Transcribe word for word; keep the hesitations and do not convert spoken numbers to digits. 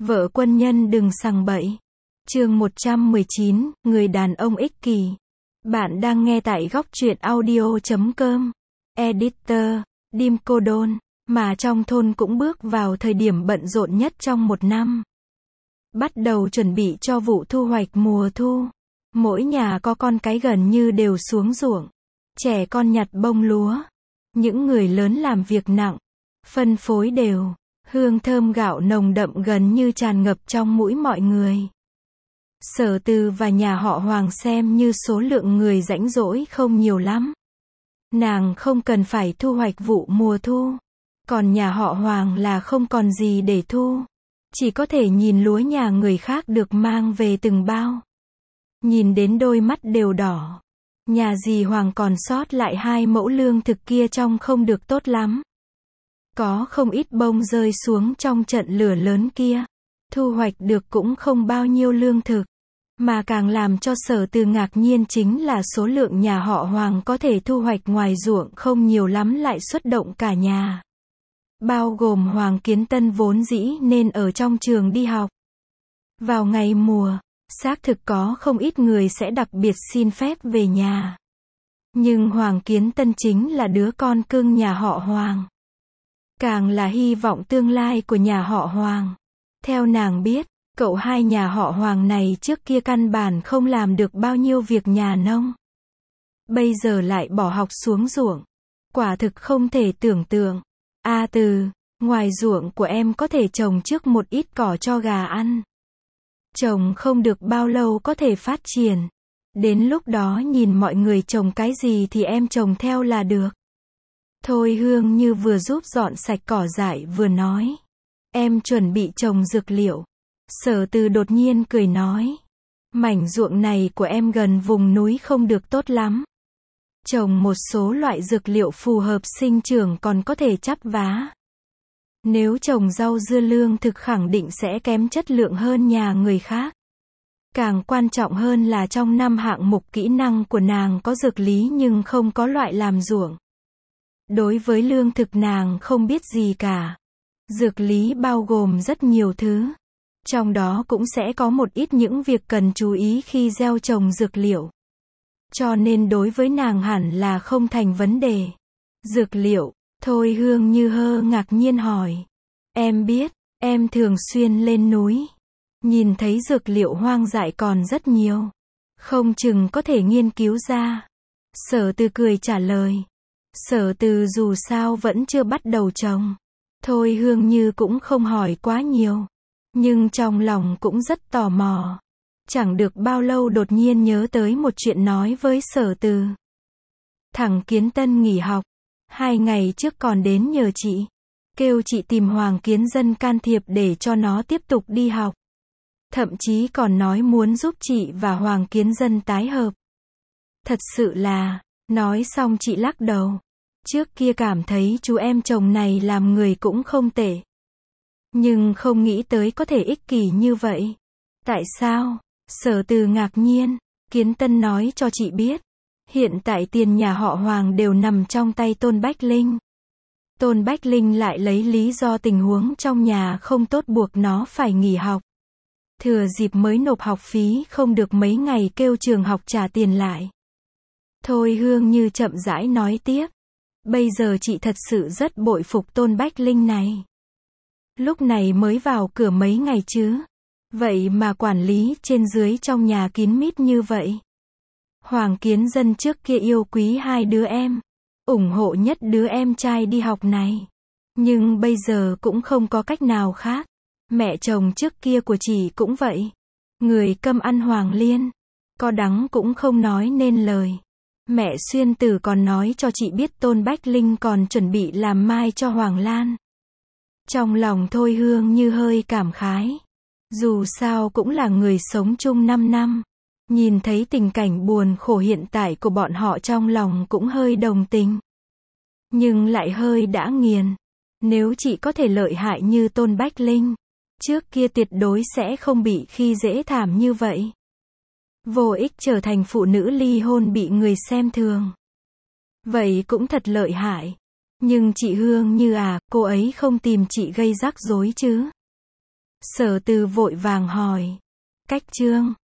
Vợ quân nhân đừng sằng bậy. Chương một trăm mười chín, người đàn ông ích kỷ. Bạn đang nghe tại góc truyện audio chấm com. Editor, Dim Cô Đôn, mà trong thôn cũng bước vào thời điểm bận rộn nhất trong một năm. Bắt đầu chuẩn bị cho vụ thu hoạch mùa thu. Mỗi nhà có con cái gần như đều xuống ruộng. Trẻ con nhặt bông lúa. Những người lớn làm việc nặng. Phân phối đều. Hương thơm gạo nồng đậm gần như tràn ngập trong mũi mọi người. Sở Từ và nhà họ Hoàng xem như số lượng người rãnh rỗi không nhiều lắm. Nàng không cần phải thu hoạch vụ mùa thu. Còn nhà họ Hoàng là không còn gì để thu. Chỉ có thể nhìn lúa nhà người khác được mang về từng bao. Nhìn đến đôi mắt đều đỏ. Nhà dì Hoàng còn sót lại hai mẫu lương thực kia trông không được tốt lắm. Có không ít bông rơi xuống trong trận lửa lớn kia. Thu hoạch được cũng không bao nhiêu lương thực. Mà càng làm cho Sở Từ ngạc nhiên chính là số lượng nhà họ Hoàng có thể thu hoạch ngoài ruộng không nhiều lắm lại xuất động cả nhà. Bao gồm Hoàng Kiến Tân vốn dĩ nên ở trong trường đi học. Vào ngày mùa, xác thực có không ít người sẽ đặc biệt xin phép về nhà. Nhưng Hoàng Kiến Tân chính là đứa con cưng nhà họ Hoàng. Càng là hy vọng tương lai của nhà họ Hoàng. Theo nàng biết, cậu hai nhà họ Hoàng này trước kia căn bản không làm được bao nhiêu việc nhà nông. Bây giờ lại bỏ học xuống ruộng. Quả thực không thể tưởng tượng. A Từ, ngoài ruộng của em có thể trồng trước một ít cỏ cho gà ăn. Trồng không được bao lâu có thể phát triển. Đến lúc đó nhìn mọi người trồng cái gì thì em trồng theo là được. Thôi Hương Như vừa giúp dọn sạch cỏ dại vừa nói. Em chuẩn bị trồng dược liệu. Sở Từ đột nhiên cười nói. Mảnh ruộng này của em gần vùng núi không được tốt lắm. Trồng một số loại dược liệu phù hợp sinh trưởng còn có thể chắp vá. Nếu trồng rau dưa lương thực khẳng định sẽ kém chất lượng hơn nhà người khác. Càng quan trọng hơn là trong năm hạng mục kỹ năng của nàng có dược lý nhưng không có loại làm ruộng. Đối với lương thực nàng không biết gì cả. Dược lý bao gồm rất nhiều thứ. Trong đó cũng sẽ có một ít những việc cần chú ý khi gieo trồng dược liệu. Cho nên đối với nàng hẳn là không thành vấn đề. Dược liệu, Thôi Hương Như hơ ngạc nhiên hỏi. Em biết, em thường xuyên lên núi. Nhìn thấy dược liệu hoang dại còn rất nhiều. Không chừng có thể nghiên cứu ra. Sở Từ cười trả lời. Sở Từ dù sao vẫn chưa bắt đầu trồng. Thôi Hương Như cũng không hỏi quá nhiều. Nhưng trong lòng cũng rất tò mò. Chẳng được bao lâu đột nhiên nhớ tới một chuyện nói với Sở Từ. Thằng Kiến Tân nghỉ học. Hai ngày trước còn đến nhờ chị. Kêu chị tìm Hoàng Kiến Dân can thiệp để cho nó tiếp tục đi học. Thậm chí còn nói muốn giúp chị và Hoàng Kiến Dân tái hợp. Thật sự là, nói xong chị lắc đầu. Trước kia cảm thấy chú em chồng này làm người cũng không tệ. Nhưng không nghĩ tới có thể ích kỷ như vậy. Tại sao? Sở Từ ngạc nhiên. Kiến Tân nói cho chị biết. Hiện tại tiền nhà họ Hoàng đều nằm trong tay Tôn Bách Linh. Tôn Bách Linh lại lấy lý do tình huống trong nhà không tốt buộc nó phải nghỉ học. Thừa dịp mới nộp học phí không được mấy ngày kêu trường học trả tiền lại. Thôi Hương Như chậm rãi nói tiếp. Bây giờ chị thật sự rất bội phục Tôn Bách Linh này. Lúc này mới vào cửa mấy ngày chứ. Vậy mà quản lý trên dưới trong nhà kín mít như vậy. Hoàng Kiến Dân trước kia yêu quý hai đứa em. ủng hộ nhất đứa em trai đi học này. Nhưng bây giờ cũng không có cách nào khác. Mẹ chồng trước kia của chị cũng vậy. Người câm ăn hoàng liên. Có đắng cũng không nói nên lời. Mẹ Xuyên Tử còn nói cho chị biết Tôn Bách Linh còn chuẩn bị làm mai cho Hoàng Lan. Trong lòng Thôi Hương Như hơi cảm khái. Dù sao cũng là người sống chung năm năm. Nhìn thấy tình cảnh buồn khổ hiện tại của bọn họ trong lòng cũng hơi đồng tình. Nhưng lại hơi đã nghiền. Nếu chị có thể lợi hại như Tôn Bách Linh, trước kia tuyệt đối sẽ không bị khi dễ thảm như vậy. Vô ích trở thành phụ nữ ly hôn bị người xem thường. Vậy cũng thật lợi hại. Nhưng chị Hương Như à, cô ấy không tìm chị gây rắc rối chứ? Sở Từ vội vàng hỏi. Cách chương